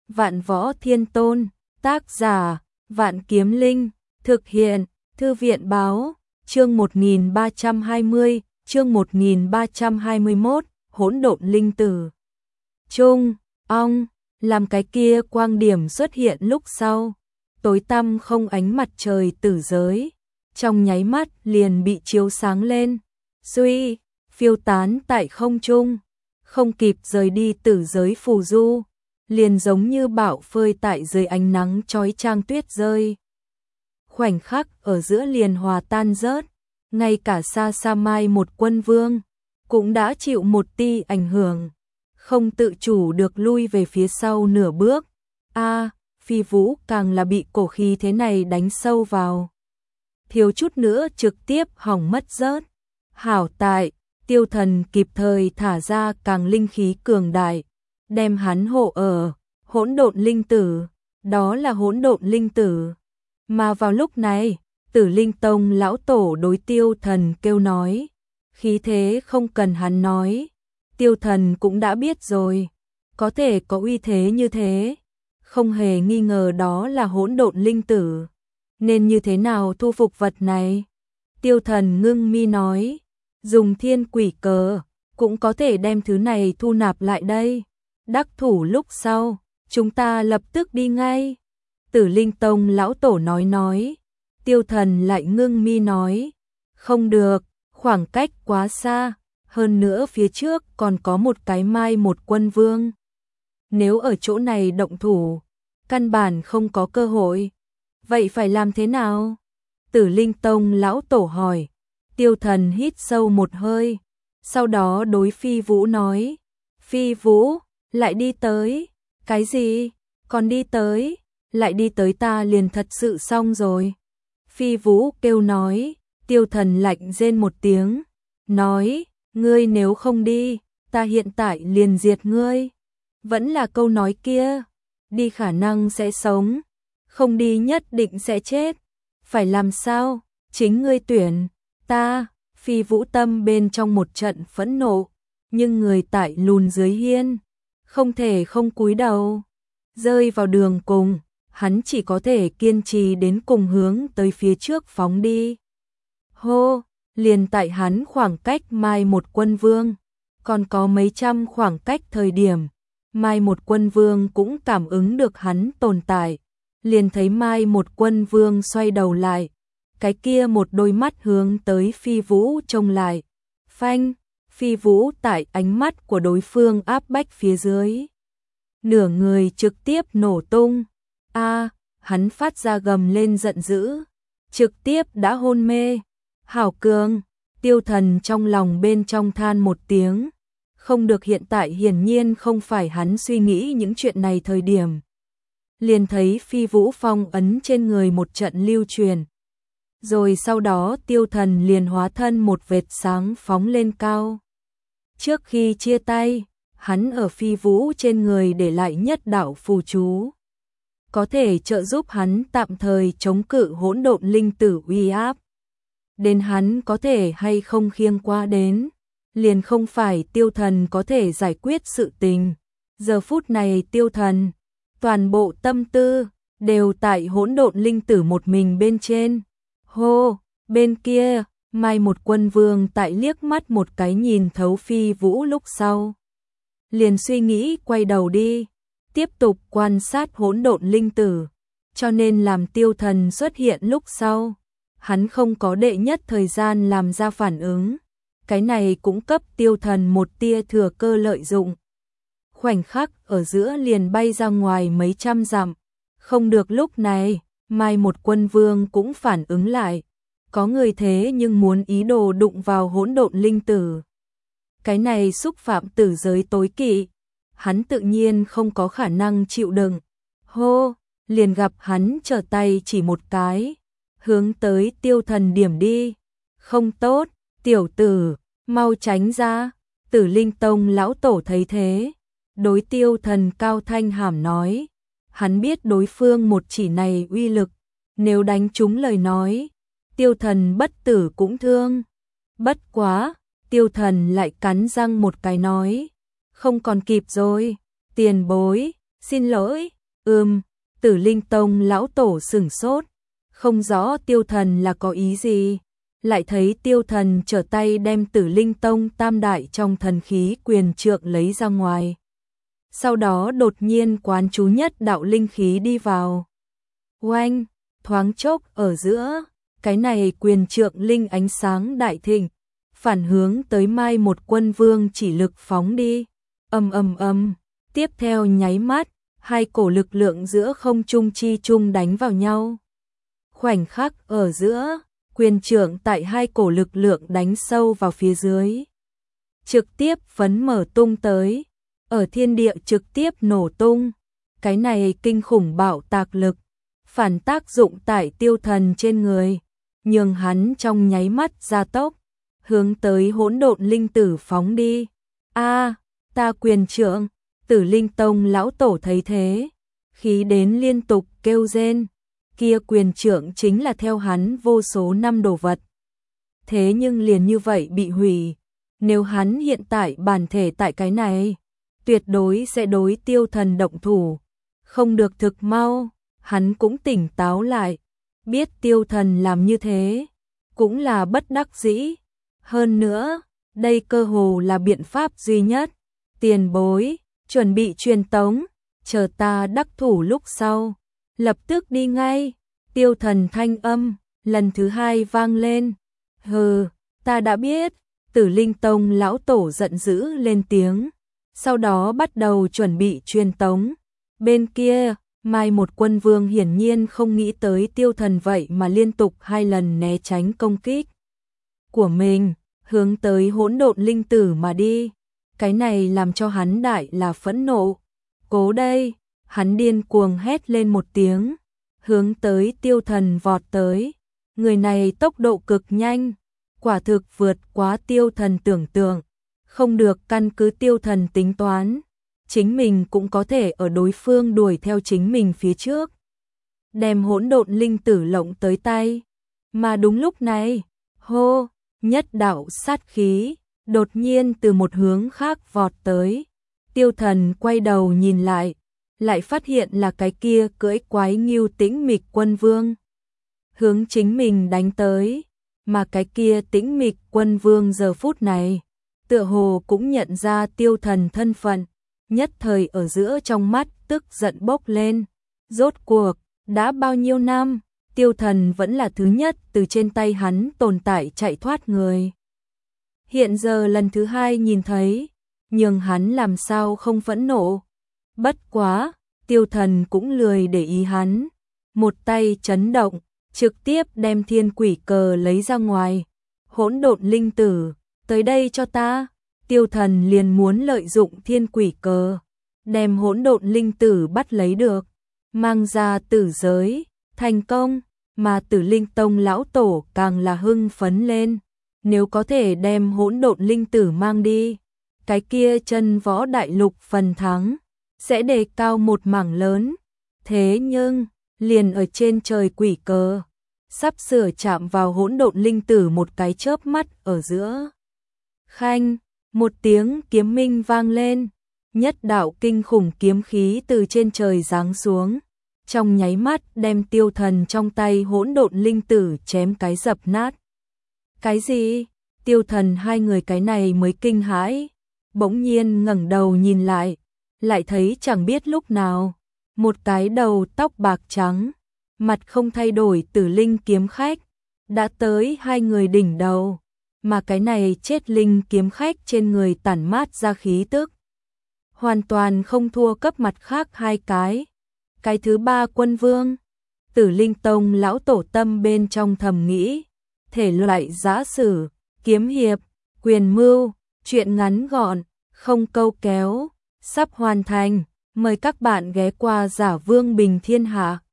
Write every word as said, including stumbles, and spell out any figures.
Vạn Võ Thiên Tôn, tác giả, Vạn Kiếm Linh, thực hiện, Thư viện báo, chương một nghìn ba trăm hai mươi, chương một nghìn ba trăm hai mươi mốt, hỗn độn linh tử. Trung, ong, làm cái kia quang điểm xuất hiện lúc sau, tối tăm không ánh mặt trời tử giới, trong nháy mắt liền bị chiếu sáng lên, suy, phiêu tán tại không trung, không kịp rời đi tử giới phù du, liền giống như bão phơi tại dưới ánh nắng chói chang tuyết rơi. Khoảnh khắc ở giữa liền hòa tan rớt, ngay cả xa xa mai một quân vương, cũng đã chịu một tia ảnh hưởng, không tự chủ được lui về phía sau nửa bước. A, Phi Vũ càng là bị cổ khí thế này đánh sâu vào, thiếu chút nữa trực tiếp hỏng mất rớt. Hảo tại, Tiêu Thần kịp thời thả ra càng linh khí cường đại, đem hắn hộ ở, hỗn độn linh tử, đó là hỗn độn linh tử. Mà vào lúc này, Tử Linh Tông lão tổ đối Tiêu Thần kêu nói, khí thế không cần hắn nói, Tiêu Thần cũng đã biết rồi, có thể có uy thế như thế, không hề nghi ngờ đó là hỗn độn linh tử. Nên như thế nào thu phục vật này? Tiêu Thần ngưng mi nói, dùng thiên quỷ cờ, cũng có thể đem thứ này thu nạp lại đây. Đắc thủ lúc sau, chúng ta lập tức đi ngay. Tử Linh Tông lão tổ nói nói. Tiêu Thần lại ngưng mi nói, không được, khoảng cách quá xa, hơn nữa phía trước còn có một cái mai một quân vương. Nếu ở chỗ này động thủ, căn bản không có cơ hội. Vậy phải làm thế nào? Tử Linh Tông lão tổ hỏi. Tiêu Thần hít sâu một hơi, sau đó đối Phi Vũ nói, Phi Vũ, lại đi tới. Cái gì? Còn đi tới? Lại đi tới ta liền thật sự xong rồi. Phi Vũ kêu nói. Tiêu Thần lạnh rên một tiếng, nói, ngươi nếu không đi, ta hiện tại liền diệt ngươi. Vẫn là câu nói kia, đi khả năng sẽ sống, không đi nhất định sẽ chết. Phải làm sao? Chính ngươi tuyển. Ta, Phi Vũ tâm bên trong một trận phẫn nộ, nhưng người tại lùn dưới hiên, không thể không cúi đầu. Rơi vào đường cùng, hắn chỉ có thể kiên trì đến cùng hướng tới phía trước phóng đi. Hô, liền tại hắn khoảng cách mai một quân vương, còn có mấy trăm khoảng cách thời điểm, mai một quân vương cũng cảm ứng được hắn tồn tại, liền thấy mai một quân vương xoay đầu lại, cái kia một đôi mắt hướng tới Phi Vũ trông lại. Phanh, Phi Vũ tại ánh mắt của đối phương áp bách phía dưới, nửa người trực tiếp nổ tung. A, hắn phát ra gầm lên giận dữ, trực tiếp đã hôn mê. Hảo cường, Tiêu Thần trong lòng bên trong than một tiếng, không được, hiện tại hiển nhiên không phải hắn suy nghĩ những chuyện này thời điểm. Liền thấy Phi Vũ phong ấn trên người một trận lưu truyền, rồi sau đó Tiêu Thần liền hóa thân một vệt sáng phóng lên cao. Trước khi chia tay, hắn ở Phi Vũ trên người để lại nhất đạo phù chú, có thể trợ giúp hắn tạm thời chống cự hỗn độn linh tử uy áp. Đến hắn có thể hay không khiêng qua đến, liền không phải Tiêu Thần có thể giải quyết sự tình. Giờ phút này Tiêu Thần, toàn bộ tâm tư đều tại hỗn độn linh tử một mình bên trên. Hô, bên kia, mai một quân vương tại liếc mắt một cái nhìn thấu Phi Vũ lúc sau, liền suy nghĩ quay đầu đi, tiếp tục quan sát hỗn độn linh tử, cho nên làm Tiêu Thần xuất hiện lúc sau, hắn không có đệ nhất thời gian làm ra phản ứng, cái này cũng cấp Tiêu Thần một tia thừa cơ lợi dụng. Khoảnh khắc ở giữa liền bay ra ngoài mấy trăm dặm, không được, lúc này, mai một quân vương cũng phản ứng lại, có người thế nhưng muốn ý đồ đụng vào hỗn độn linh tử. Cái này xúc phạm tử giới tối kỵ, hắn tự nhiên không có khả năng chịu đựng. Hô, liền gặp hắn trở tay chỉ một cái, hướng tới Tiêu Thần điểm đi. Không tốt, tiểu tử, mau tránh ra. Tử Linh Tông lão tổ thấy thế, đối Tiêu Thần cao thanh hàm nói, hắn biết đối phương một chỉ này uy lực, nếu đánh trúng lời nói, Tiêu Thần bất tử cũng thương. Bất quá, Tiêu Thần lại cắn răng một cái nói, không còn kịp rồi, tiền bối, xin lỗi, Ừm, Tử Linh Tông lão tổ sửng sốt, không rõ Tiêu Thần là có ý gì, lại thấy Tiêu Thần trở tay đem Tử Linh Tông tam đại trong thần khí quyền trượng lấy ra ngoài. Sau đó đột nhiên quán chú nhất đạo linh khí đi vào. Oanh, thoáng chốc ở giữa, cái này quyền trượng linh ánh sáng đại thịnh, phản hướng tới Mai một quân vương chỉ lực phóng đi. Ầm ầm ầm, tiếp theo nháy mắt, hai cổ lực lượng giữa không trung chi trung đánh vào nhau. Khoảnh khắc ở giữa, quyền trượng tại hai cổ lực lượng đánh sâu vào phía dưới, trực tiếp phấn mở tung tới, ở thiên địa trực tiếp nổ tung. Cái này kinh khủng bạo tạc lực, phản tác dụng tại Tiêu Thần trên người, nhường hắn trong nháy mắt gia tốc, hướng tới hỗn độn linh tử phóng đi. A, ta quyền trượng! Tử Linh Tông lão tổ thấy thế, khí đến liên tục kêu rên, kia quyền trượng chính là theo hắn vô số năm đồ vật. Thế nhưng liền như vậy bị hủy, nếu hắn hiện tại bản thể tại cái này, tuyệt đối sẽ đối Tiêu Thần động thủ, không được thực mau. Hắn cũng tỉnh táo lại, biết Tiêu Thần làm như thế, cũng là bất đắc dĩ. Hơn nữa, đây cơ hồ là biện pháp duy nhất. Tiền bối, chuẩn bị truyền tống, chờ ta đắc thủ lúc sau, lập tức đi ngay. Tiêu Thần thanh âm, lần thứ hai vang lên. Hừ, ta đã biết. Tử Linh Tông lão tổ giận dữ lên tiếng, sau đó bắt đầu chuẩn bị truyền tống. Bên kia, Mai một quân vương hiển nhiên không nghĩ tới Tiêu Thần vậy mà liên tục hai lần né tránh công kích của mình, hướng tới hỗn độn linh tử mà đi. Cái này làm cho hắn đại là phẫn nộ. Cố đây, hắn điên cuồng hét lên một tiếng, hướng tới Tiêu Thần vọt tới. Người này tốc độ cực nhanh, quả thực vượt quá Tiêu Thần tưởng tượng, không được căn cứ Tiêu Thần tính toán, chính mình cũng có thể ở đối phương đuổi theo chính mình phía trước, đem hỗn độn linh tử lộng tới tay. Mà đúng lúc này, hô, nhất đạo sát khí đột nhiên từ một hướng khác vọt tới. Tiêu Thần quay đầu nhìn lại, lại phát hiện là cái kia cưỡi quái ngưu Tĩnh Mịch Quân Vương hướng chính mình đánh tới, mà cái kia Tĩnh Mịch Quân Vương giờ phút này tựa hồ cũng nhận ra Tiêu Thần thân phận, nhất thời ở giữa trong mắt tức giận bốc lên. Rốt cuộc, đã bao nhiêu năm, Tiêu Thần vẫn là thứ nhất từ trên tay hắn tồn tại chạy thoát người. Hiện giờ lần thứ hai nhìn thấy, nhưng hắn làm sao không phẫn nộ. Bất quá, Tiêu Thần cũng lười để ý hắn, một tay chấn động, trực tiếp đem thiên quỷ cờ lấy ra ngoài. Hỗn độn linh tử, tới đây cho ta. Tiêu Thần liền muốn lợi dụng thiên quỷ cờ, đem hỗn độn linh tử bắt lấy được, mang ra tử giới, thành công. Mà Tử Linh Tông lão tổ càng là hưng phấn lên, nếu có thể đem hỗn độn linh tử mang đi, cái kia chân võ đại lục phần thắng sẽ đề cao một mảng lớn. Thế nhưng, liền ở trên trời quỷ cờ, sắp sửa chạm vào hỗn độn linh tử một cái chớp mắt ở giữa. Khanh, một tiếng kiếm minh vang lên, nhất đạo kinh khủng kiếm khí từ trên trời giáng xuống, trong nháy mắt đem Tiêu Thần trong tay hỗn độn linh tử chém cái dập nát. Cái gì? Tiêu Thần hai người cái này mới kinh hãi, bỗng nhiên ngẩng đầu nhìn lại, lại thấy chẳng biết lúc nào, một cái đầu tóc bạc trắng, mặt không thay đổi Tử Linh kiếm khách đã tới hai người đỉnh đầu, mà cái này chết linh kiếm khách trên người tản mát ra khí tức, hoàn toàn không thua cấp mặt khác hai cái. Cái thứ ba quân vương, Tử Linh Tông lão tổ tâm bên trong thầm nghĩ, thể loại giã sử, kiếm hiệp, quyền mưu, chuyện ngắn gọn, không câu kéo, sắp hoàn thành. Mời các bạn ghé qua Giả Vương Bình Thiên Hạ.